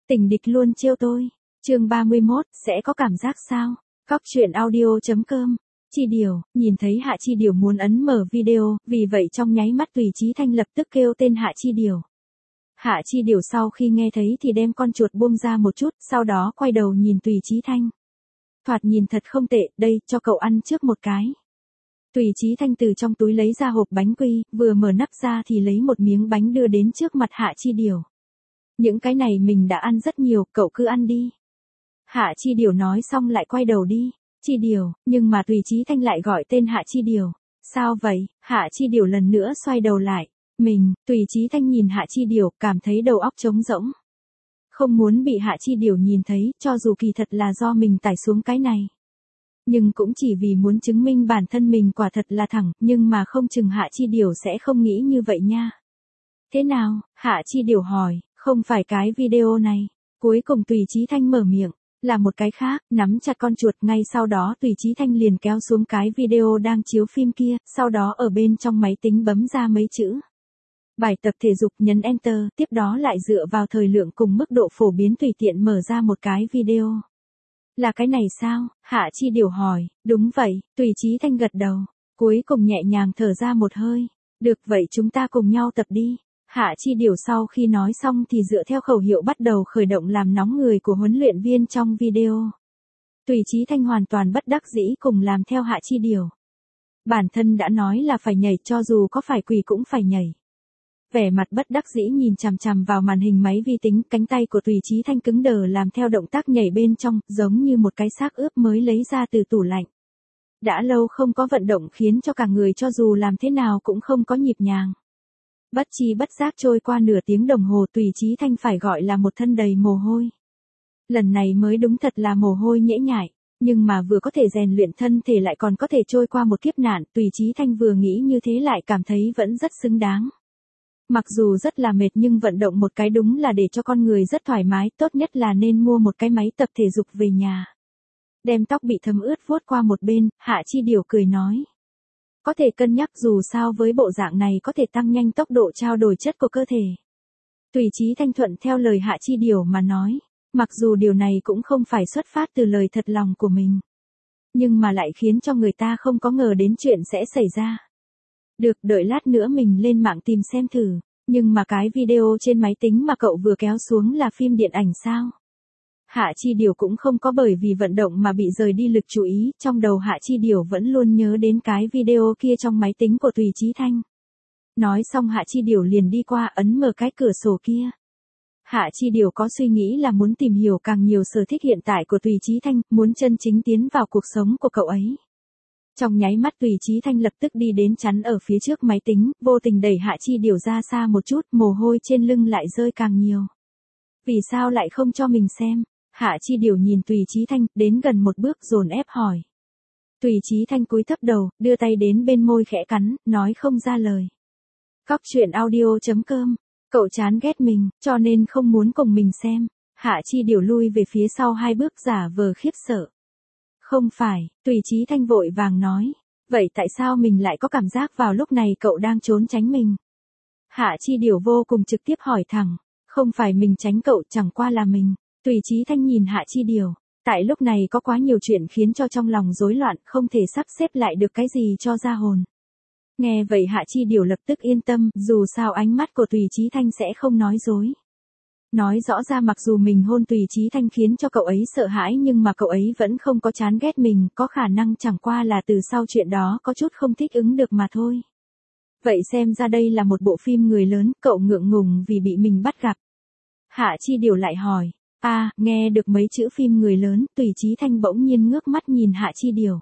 Tình địch luôn trêu tôi. Chương 31, sẽ có cảm giác sao? Cóc truyện audio.com. Chi Điều, nhìn thấy Hạ Chi Điều muốn ấn mở video, vì vậy trong nháy mắt Tùy Chí Thanh lập tức kêu tên Hạ Chi Điều. Hạ Chi Điều sau khi nghe thấy thì đem con chuột buông ra một chút, sau đó quay đầu nhìn Tùy Chí Thanh. Thoạt nhìn thật không tệ, đây, cho cậu ăn trước một cái. Tùy Chí Thanh từ trong túi lấy ra hộp bánh quy, vừa mở nắp ra thì lấy một miếng bánh đưa đến trước mặt Hạ Chi Điều. Những cái này mình đã ăn rất nhiều, cậu cứ ăn đi. Hạ Chi Điều nói xong lại quay đầu đi. Chi Điều, nhưng mà Tùy Chí Thanh lại gọi tên Hạ Chi Điều. Sao vậy? Hạ Chi Điều lần nữa xoay đầu lại. Tùy Chí Thanh nhìn Hạ Chi Điều, cảm thấy đầu óc trống rỗng. Không muốn bị Hạ Chi Điều nhìn thấy, cho dù kỳ thật là do mình tải xuống cái này. Nhưng cũng chỉ vì muốn chứng minh bản thân mình quả thật là thẳng, nhưng mà không chừng Hạ Chi Điều sẽ không nghĩ như vậy nha. Thế nào? Hạ Chi Điều hỏi, không phải cái video này. Cuối cùng Tùy Chí Thanh mở miệng, là một cái khác, nắm chặt con chuột, ngay sau đó Tùy Chí Thanh liền kéo xuống cái video đang chiếu phim kia, sau đó ở bên trong máy tính bấm ra mấy chữ. Bài tập thể dục, nhấn Enter, tiếp đó lại dựa vào thời lượng cùng mức độ phổ biến tùy tiện mở ra một cái video. Là cái này sao? Hạ Chi Điều hỏi. Đúng vậy, Tùy Chí Thanh gật đầu. Cuối cùng nhẹ nhàng thở ra một hơi. Được vậy chúng ta cùng nhau tập đi. Hạ Chi Điều sau khi nói xong thì dựa theo khẩu hiệu bắt đầu khởi động làm nóng người của huấn luyện viên trong video. Tùy Chí Thanh hoàn toàn bất đắc dĩ cùng làm theo Hạ Chi Điều. Bản thân đã nói là phải nhảy, cho dù có phải quỳ cũng phải nhảy. Vẻ mặt bất đắc dĩ nhìn chằm chằm vào màn hình máy vi tính, cánh tay của Tùy Chí Thanh cứng đờ làm theo động tác nhảy bên trong, giống như một cái xác ướp mới lấy ra từ tủ lạnh. Đã lâu không có vận động khiến cho cả người cho dù làm thế nào cũng không có nhịp nhàng. Bất chi bất giác trôi qua nửa tiếng đồng hồ, Tùy Chí Thanh phải gọi là một thân đầy mồ hôi. Lần này mới đúng thật là mồ hôi nhễ nhại, nhưng mà vừa có thể rèn luyện thân thể lại còn có thể trôi qua một kiếp nạn, Tùy Chí Thanh vừa nghĩ như thế lại cảm thấy vẫn rất xứng đáng. Mặc dù rất là mệt nhưng vận động một cái đúng là để cho con người rất thoải mái, tốt nhất là nên mua một cái máy tập thể dục về nhà. Đem tóc bị thấm ướt vuốt qua một bên, Hạ Chi Điều cười nói. Có thể cân nhắc, dù sao với bộ dạng này có thể tăng nhanh tốc độ trao đổi chất của cơ thể. Tùy Chí Thanh thuận theo lời Hạ Chi Điều mà nói, mặc dù điều này cũng không phải xuất phát từ lời thật lòng của mình. Nhưng mà lại khiến cho người ta không có ngờ đến chuyện sẽ xảy ra. Được, đợi lát nữa mình lên mạng tìm xem thử, nhưng mà cái video trên máy tính mà cậu vừa kéo xuống là phim điện ảnh sao? Hạ Chi Điều cũng không có bởi vì vận động mà bị rời đi lực chú ý, trong đầu Hạ Chi Điều vẫn luôn nhớ đến cái video kia trong máy tính của Tùy Chí Thanh. Nói xong Hạ Chi Điều liền đi qua ấn mở cái cửa sổ kia. Hạ Chi Điều có suy nghĩ là muốn tìm hiểu càng nhiều sở thích hiện tại của Tùy Chí Thanh, muốn chân chính tiến vào cuộc sống của cậu ấy. Trong nháy mắt Tùy Chí Thanh lập tức đi đến chắn ở phía trước máy tính, vô tình đẩy Hạ Chi Điều ra xa một chút, mồ hôi trên lưng lại rơi càng nhiều. Vì sao lại không cho mình xem? Hạ Chi Điều nhìn Tùy Chí Thanh, đến gần một bước dồn ép hỏi. Tùy Chí Thanh cúi thấp đầu, đưa tay đến bên môi khẽ cắn, nói không ra lời. Cóc truyện audio.com. Cậu chán ghét mình, cho nên không muốn cùng mình xem. Hạ Chi Điều lui về phía sau 2 bước giả vờ khiếp sợ. Không phải, Tùy Chí Thanh vội vàng nói. Vậy tại sao mình lại có cảm giác vào lúc này cậu đang trốn tránh mình? Hạ Chi Điều vô cùng trực tiếp hỏi thẳng. Không phải mình tránh cậu, chẳng qua là mình. Tùy Chí Thanh nhìn Hạ Chi Điều. Tại lúc này có quá nhiều chuyện khiến cho trong lòng rối loạn, không thể sắp xếp lại được cái gì cho ra hồn. Nghe vậy Hạ Chi Điều lập tức yên tâm, dù sao ánh mắt của Tùy Chí Thanh sẽ không nói dối. Nói rõ ra mặc dù mình hôn Tùy Chí Thanh khiến cho cậu ấy sợ hãi nhưng mà cậu ấy vẫn không có chán ghét mình, có khả năng chẳng qua là từ sau chuyện đó có chút không thích ứng được mà thôi. Vậy xem ra đây là một bộ phim người lớn, cậu ngượng ngùng vì bị mình bắt gặp. Hạ Chi Điều lại hỏi, nghe được mấy chữ phim người lớn, Tùy Chí Thanh bỗng nhiên ngước mắt nhìn Hạ Chi Điều.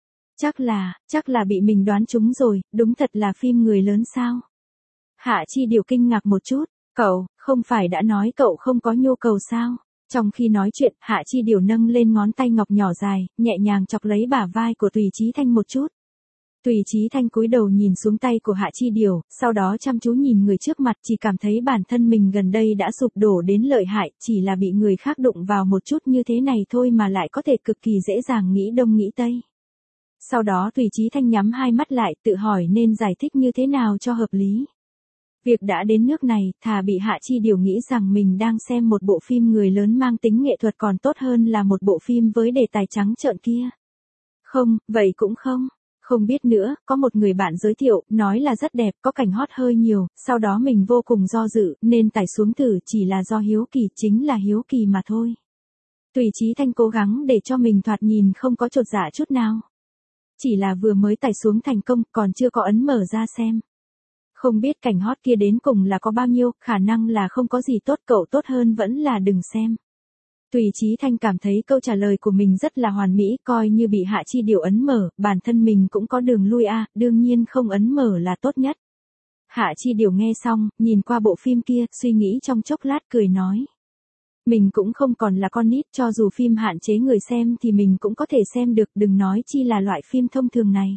Chắc là bị mình đoán trúng rồi, đúng thật là phim người lớn sao? Hạ Chi Điều kinh ngạc một chút. Cậu, không phải đã nói cậu không có nhu cầu sao? Trong khi nói chuyện, Hạ Chi Điều nâng lên ngón tay ngọc nhỏ dài, nhẹ nhàng chọc lấy bả vai của Tùy Chí Thanh một chút. Tùy Chí Thanh cúi đầu nhìn xuống tay của Hạ Chi Điều, sau đó chăm chú nhìn người trước mặt, chỉ cảm thấy bản thân mình gần đây đã sụp đổ đến lợi hại, chỉ là bị người khác đụng vào một chút như thế này thôi mà lại có thể cực kỳ dễ dàng nghĩ đông nghĩ tây. Sau đó Tùy Chí Thanh nhắm 2 mắt lại, tự hỏi nên giải thích như thế nào cho hợp lý. Việc đã đến nước này, thà bị Hạ Chi Điều nghĩ rằng mình đang xem một bộ phim người lớn mang tính nghệ thuật còn tốt hơn là một bộ phim với đề tài trắng trợn kia. Không, vậy cũng không. Không biết nữa, có một người bạn giới thiệu, nói là rất đẹp, có cảnh hot hơi nhiều, sau đó mình vô cùng do dự, nên tải xuống thử, chỉ là do hiếu kỳ, chính là hiếu kỳ mà thôi. Tùy Chí Thanh cố gắng để cho mình thoạt nhìn không có chột dạ chút nào. Chỉ là vừa mới tải xuống thành công, còn chưa có ấn mở ra xem. Không biết cảnh hot kia đến cùng là có bao nhiêu, khả năng là không có gì tốt, cậu tốt hơn vẫn là đừng xem. Tùy Chí Thanh cảm thấy câu trả lời của mình rất là hoàn mỹ, coi như bị Hạ Chi Điều ấn mở, bản thân mình cũng có đường lui đương nhiên không ấn mở là tốt nhất. Hạ Chi Điều nghe xong, nhìn qua bộ phim kia, suy nghĩ trong chốc lát cười nói. Mình cũng không còn là con nít, cho dù phim hạn chế người xem thì mình cũng có thể xem được, đừng nói chi là loại phim thông thường này.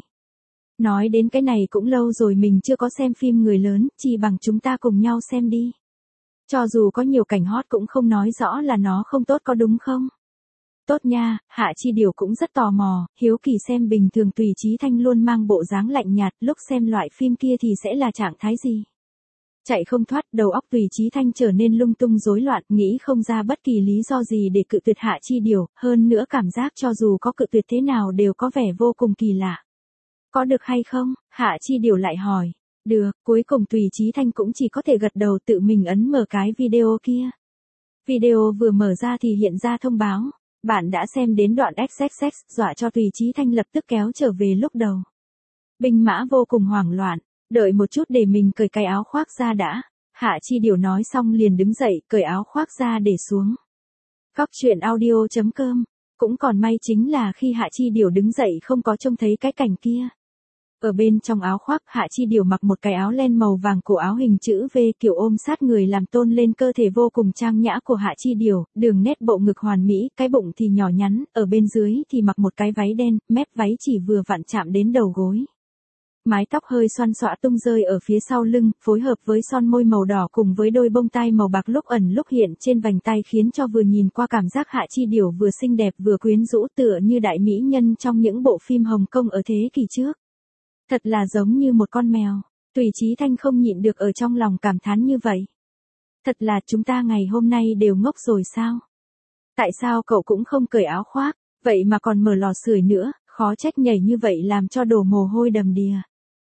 Nói đến cái này cũng lâu rồi mình chưa có xem phim người lớn, chỉ bằng chúng ta cùng nhau xem đi. Cho dù có nhiều cảnh hot cũng không nói rõ là nó không tốt có đúng không? Tốt nha, Hạ Chi Điều cũng rất tò mò, hiếu kỳ xem bình thường Tùy Chí Thanh luôn mang bộ dáng lạnh nhạt, lúc xem loại phim kia thì sẽ là trạng thái gì? Chạy không thoát, đầu óc Tùy Chí Thanh trở nên lung tung rối loạn, nghĩ không ra bất kỳ lý do gì để cự tuyệt Hạ Chi Điều, hơn nữa cảm giác cho dù có cự tuyệt thế nào đều có vẻ vô cùng kỳ lạ. Có được hay không? Hạ Chi Điều lại hỏi. Được, cuối cùng Tùy Chí Thanh cũng chỉ có thể gật đầu, tự mình ấn mở cái video kia. Video vừa mở ra thì hiện ra thông báo. Bạn đã xem đến đoạn XXX, dọa cho Tùy Chí Thanh lập tức kéo trở về lúc đầu. Binh mã vô cùng hoảng loạn, đợi một chút để mình cởi cái áo khoác ra đã. Hạ Chi Điều nói xong liền đứng dậy, cởi áo khoác ra để xuống. Góc truyện audio.com. Cũng còn may chính là khi Hạ Chi Điều đứng dậy không có trông thấy cái cảnh kia. Ở bên trong áo khoác, Hạ Chi Điều mặc một cái áo len màu vàng, cổ áo hình chữ V kiểu ôm sát người làm tôn lên cơ thể vô cùng trang nhã của Hạ Chi Điều, đường nét bộ ngực hoàn mỹ, cái bụng thì nhỏ nhắn, ở bên dưới thì mặc một cái váy đen, mép váy chỉ vừa vặn chạm đến đầu gối. Mái tóc hơi xoăn xõa tung rơi ở phía sau lưng, phối hợp với son môi màu đỏ cùng với đôi bông tai màu bạc lúc ẩn lúc hiện trên vành tay khiến cho vừa nhìn qua cảm giác Hạ Chi Điều vừa xinh đẹp vừa quyến rũ, tựa như đại mỹ nhân trong những bộ phim Hồng Kông ở thế kỷ trước. Thật là giống như một con mèo. Tùy Chí Thanh không nhịn được ở trong lòng cảm thán như vậy. Thật là chúng ta ngày hôm nay đều ngốc rồi sao? Tại sao cậu cũng không cởi áo khoác, vậy mà còn mở lò sưởi nữa, khó trách nhảy như vậy làm cho đổ mồ hôi đầm đìa.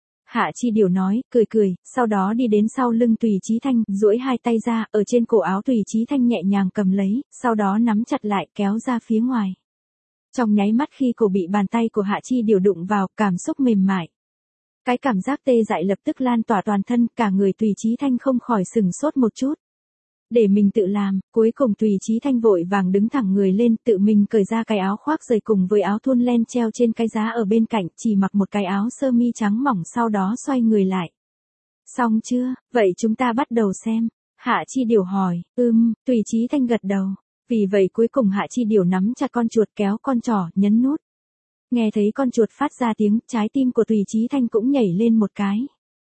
Hạ Chi Điều nói, cười, sau đó đi đến sau lưng Tùy Chí Thanh, duỗi hai tay ra, ở trên cổ áo Tùy Chí Thanh nhẹ nhàng cầm lấy, sau đó nắm chặt lại kéo ra phía ngoài. Trong nháy mắt khi cổ bị bàn tay của Hạ Chi Điều đụng vào, cảm xúc mềm mại. Cái cảm giác tê dại lập tức lan tỏa toàn thân, cả người Tùy Chí Thanh không khỏi sừng sốt một chút. Để mình tự làm, cuối cùng Tùy Chí Thanh vội vàng đứng thẳng người lên, tự mình cởi ra cái áo khoác dày cùng với áo thun len treo trên cái giá ở bên cạnh, chỉ mặc một cái áo sơ mi trắng mỏng sau đó xoay người lại. Xong chưa, vậy chúng ta bắt đầu xem. Hạ Chi Điều hỏi, Tùy Chí Thanh gật đầu. Vì vậy cuối cùng Hạ Chi Điều nắm chặt con chuột kéo con trỏ, nhấn nút. Nghe thấy con chuột phát ra tiếng, trái tim của Tùy Chí Thanh cũng nhảy lên một cái.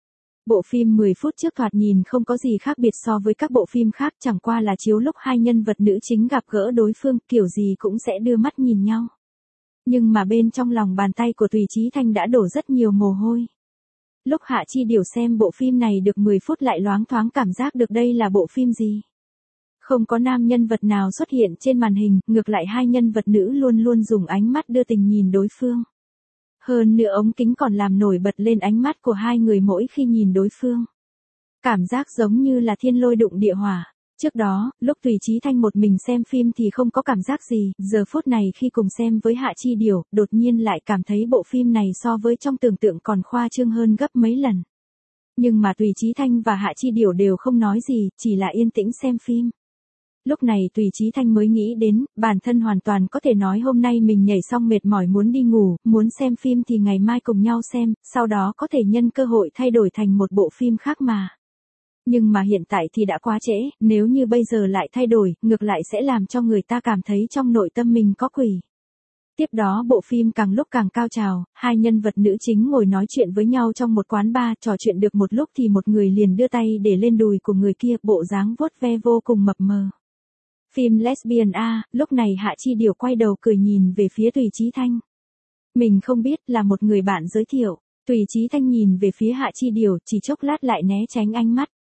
Bộ phim 10 phút trước thoạt nhìn không có gì khác biệt so với các bộ phim khác, chẳng qua là chiếu lúc hai nhân vật nữ chính gặp gỡ đối phương, kiểu gì cũng sẽ đưa mắt nhìn nhau. Nhưng mà bên trong lòng bàn tay của Tùy Chí Thanh đã đổ rất nhiều mồ hôi. Lúc Hạ Chi Điều xem bộ phim này được 10 phút lại loáng thoáng cảm giác được đây là bộ phim gì. Không có nam nhân vật nào xuất hiện trên màn hình, ngược lại hai nhân vật nữ luôn luôn dùng ánh mắt đưa tình nhìn đối phương. Hơn nữa ống kính còn làm nổi bật lên ánh mắt của hai người mỗi khi nhìn đối phương. Cảm giác giống như là thiên lôi đụng địa hỏa. Trước đó, lúc Tùy Chí Thanh một mình xem phim thì không có cảm giác gì, giờ phút này khi cùng xem với Hạ Chi Điều, đột nhiên lại cảm thấy bộ phim này so với trong tưởng tượng còn khoa trương hơn gấp mấy lần. Nhưng mà Tùy Chí Thanh và Hạ Chi Điều đều không nói gì, chỉ là yên tĩnh xem phim. Lúc này Tùy Chí Thanh mới nghĩ đến, bản thân hoàn toàn có thể nói hôm nay mình nhảy xong mệt mỏi muốn đi ngủ, muốn xem phim thì ngày mai cùng nhau xem, sau đó có thể nhân cơ hội thay đổi thành một bộ phim khác mà. Nhưng mà hiện tại thì đã quá trễ, nếu như bây giờ lại thay đổi, ngược lại sẽ làm cho người ta cảm thấy trong nội tâm mình có quỷ. Tiếp đó bộ phim càng lúc càng cao trào, hai nhân vật nữ chính ngồi nói chuyện với nhau trong một quán bar, trò chuyện được một lúc thì một người liền đưa tay để lên đùi của người kia, bộ dáng vuốt ve vô cùng mập mờ. Phim lesbian lúc này Hạ Chi Điều quay đầu cười nhìn về phía Tùy Chí Thanh. Mình không biết, là một người bạn giới thiệu. Tùy Chí Thanh nhìn về phía Hạ Chi Điều, chỉ chốc lát lại né tránh ánh mắt.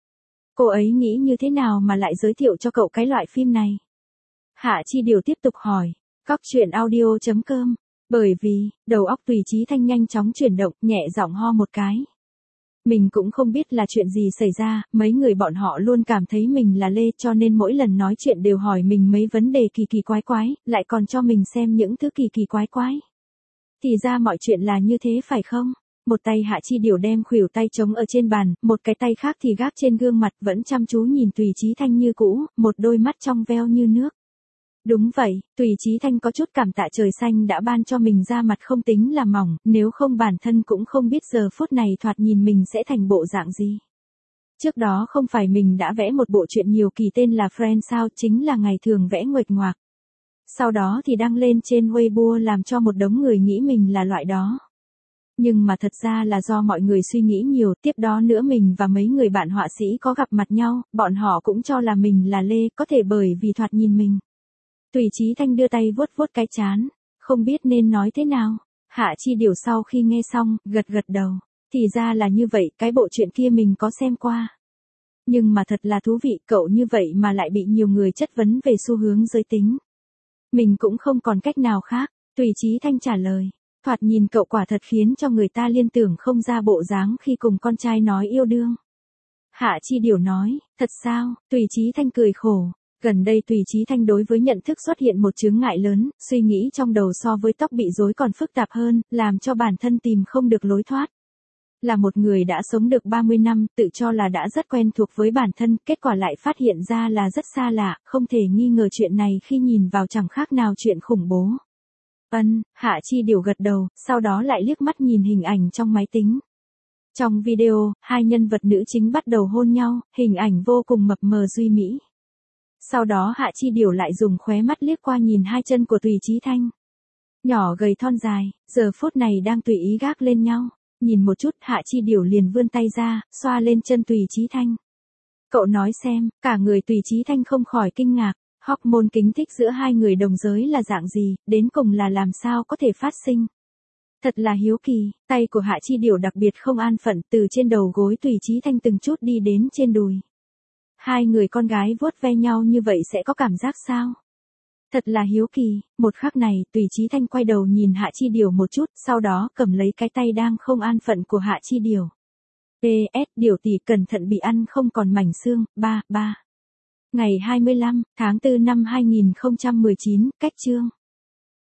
Cô ấy nghĩ như thế nào mà lại giới thiệu cho cậu cái loại phim này? Hạ Chi Điều tiếp tục hỏi. Cóc truyện audio.com. Bởi vì, đầu óc Tùy Chí Thanh nhanh chóng chuyển động, nhẹ giọng ho một cái. Mình cũng không biết là chuyện gì xảy ra, mấy người bọn họ luôn cảm thấy mình là Lê cho nên mỗi lần nói chuyện đều hỏi mình mấy vấn đề kỳ kỳ quái quái, lại còn cho mình xem những thứ kỳ kỳ quái quái. Thì ra mọi chuyện là như thế phải không? Một tay Hạ Chi Điều đem khuỷu tay trống ở trên bàn, một cái tay khác thì gác trên gương mặt vẫn chăm chú nhìn Tùy Chí Thanh như cũ, một đôi mắt trong veo như nước. Đúng vậy, Tùy Chí Thanh có chút cảm tạ trời xanh đã ban cho mình da mặt không tính là mỏng, nếu không bản thân cũng không biết giờ phút này thoạt nhìn mình sẽ thành bộ dạng gì. Trước đó không phải mình đã vẽ một bộ truyện nhiều kỳ tên là Friend sao, chính là ngày thường vẽ nguệch ngoạc. Sau đó thì đăng lên trên Weibo làm cho một đống người nghĩ mình là loại đó. Nhưng mà thật ra là do mọi người suy nghĩ nhiều, tiếp đó nữa mình và mấy người bạn họa sĩ có gặp mặt nhau, bọn họ cũng cho là mình là Lê, có thể bởi vì thoạt nhìn mình. Tùy Chí Thanh đưa tay vuốt vuốt cái trán, không biết nên nói thế nào. Hạ Chi Điều sau khi nghe xong, gật gật đầu. Thì ra là như vậy, cái bộ truyện kia mình có xem qua. Nhưng mà thật là thú vị, cậu như vậy mà lại bị nhiều người chất vấn về xu hướng giới tính. Mình cũng không còn cách nào khác, Tùy Chí Thanh trả lời. Thoạt nhìn cậu quả thật khiến cho người ta liên tưởng không ra bộ dáng khi cùng con trai nói yêu đương. Hạ Chi Điều nói, thật sao, Tùy Chí Thanh cười khổ. Gần đây Tùy Chí Thanh đối với nhận thức xuất hiện một chướng ngại lớn, suy nghĩ trong đầu so với tóc bị rối còn phức tạp hơn, làm cho bản thân tìm không được lối thoát. Là một người đã sống được 30 năm, tự cho là đã rất quen thuộc với bản thân, kết quả lại phát hiện ra là rất xa lạ, không thể nghi ngờ chuyện này khi nhìn vào chẳng khác nào chuyện khủng bố. Hạ Chi Điều gật đầu, sau đó lại liếc mắt nhìn hình ảnh trong máy tính. Trong video, hai nhân vật nữ chính bắt đầu hôn nhau, hình ảnh vô cùng mập mờ duy mỹ. Sau đó Hạ Chi Điều lại dùng khóe mắt liếc qua nhìn hai chân của Tùy Chí Thanh. Nhỏ gầy thon dài, giờ phút này đang tùy ý gác lên nhau. Nhìn một chút Hạ Chi Điều liền vươn tay ra, xoa lên chân Tùy Chí Thanh. Cậu nói xem, cả người Tùy Chí Thanh không khỏi kinh ngạc. Hormone kích thích giữa hai người đồng giới là dạng gì, đến cùng là làm sao có thể phát sinh. Thật là hiếu kỳ, tay của Hạ Chi Điều đặc biệt không an phận từ trên đầu gối Tùy Chí Thanh từng chút đi đến trên đùi. Hai người con gái vuốt ve nhau như vậy sẽ có cảm giác sao? Thật là hiếu kỳ, một khắc này Tùy Chí Thanh quay đầu nhìn Hạ Chi Điều một chút, sau đó cầm lấy cái tay đang không an phận của Hạ Chi Điều. PS, Điều tỷ cẩn thận bị ăn không còn mảnh xương, 3. Ngày 25 tháng 4 năm 2019, cách chương.